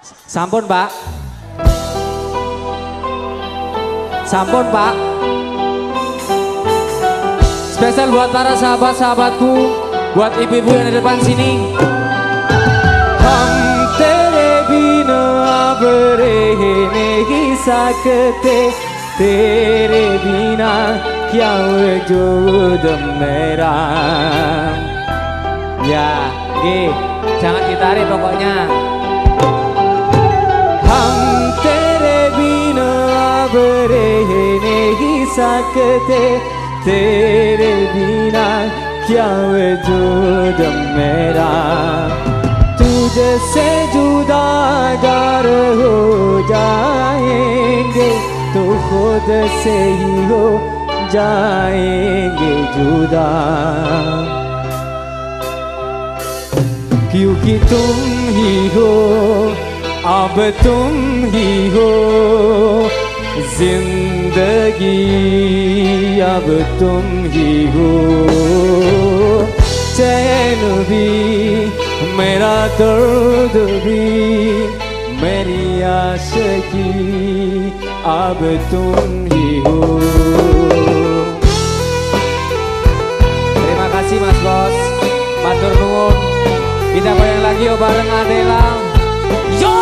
Sampun Pak. Sampun Pak. Spesial buat para sahabat-sahabatku, buat ibu-ibu yang di depan sini. Hum tere bina ab nahi sakte, tere bina kya wujud mera. Ya, jangan ditarik pokoknya. Hum tere bina ab nahi sakte, तेरे बिना क्या वजूद मेरा, तुझसे जुदा अगर हो जाएंगे तो खुद से ही हो जाएंगे जुदा, क्योंकि तुम ही हो, अब तुम ही हो जिंदगी, अब तुम ही हो चैन भी, मेरा दर्द भी, मेरी आशिकी, अब तुम ही हो. Terima kasih Mas Bos, matur nuwun. Kita goyang lagi yuk bareng Adela. Yo!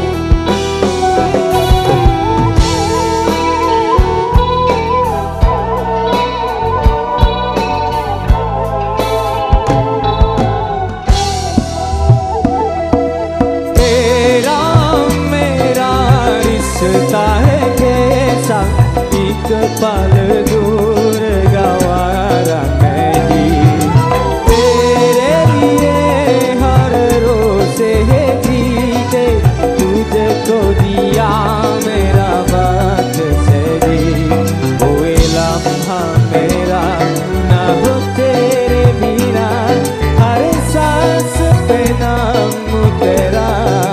एक पल दूर गवारा नहीं, तेरे लिए हर रोज है जीते, तुझको दिया मेरा वक्त से भी, कोई लम्हा मेरा ना हो तेरे बिना, हर सांस पे नाम तेरा.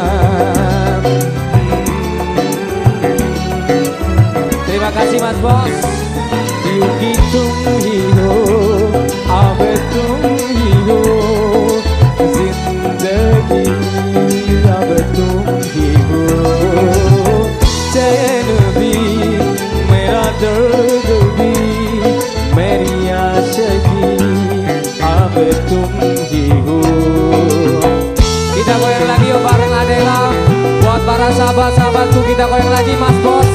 Terima kasih Mas Bos. क्योंकि तुम ही हो, अब तुम ही हो जिंदगी, अब तुम ही हो चैन भी, मेरा दर्द भी, मेरी आशिकी, अब तुम ही हो. Kita goyang lagi yuk bareng Adela. Buat para sahabat-sahabatku kita goyang lagi Mas Bos.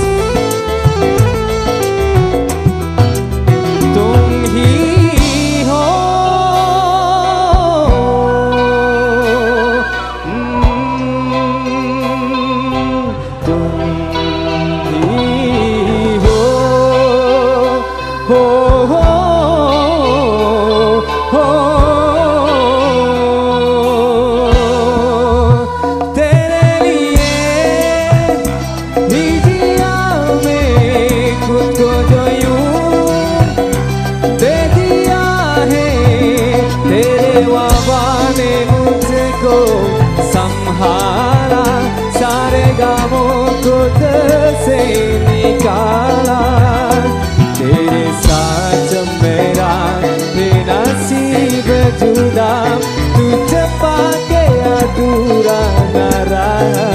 संहारा सारे गामों को से निकाला, तेरे साथ मेरा बेनसीब जुदा, तुझे पाके अधूरा न रहा.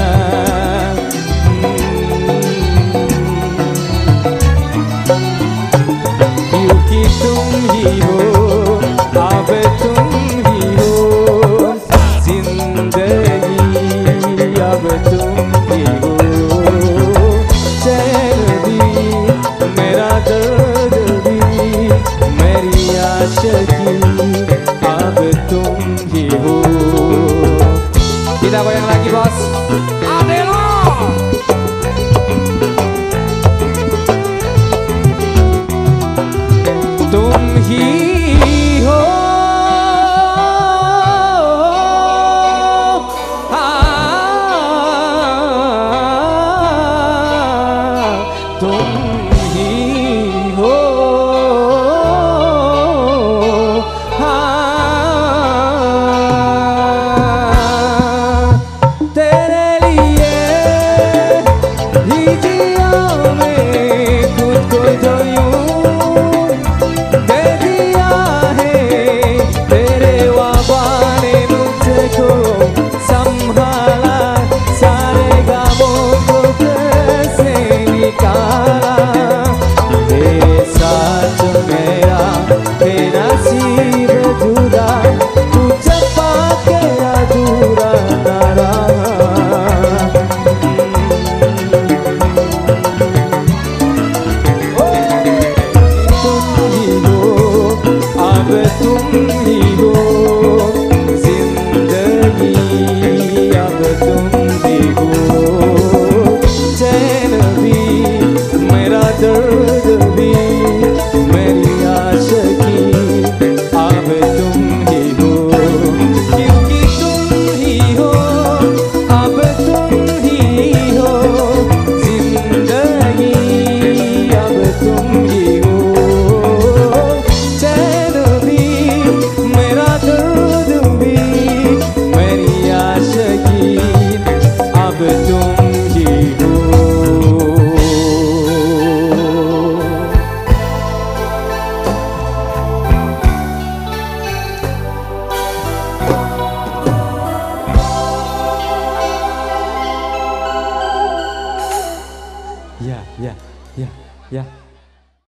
क्योंकि तुम ही हो, अब तुम ही हो जिंदगी, अब तुम ही हो चैन भी, मेरा दर्द भी, मेरी आशिकी, अब तुम ही हो. Kita goyang lagi Bos. Adela. तुम ही हो, तुम ही हो, Ya.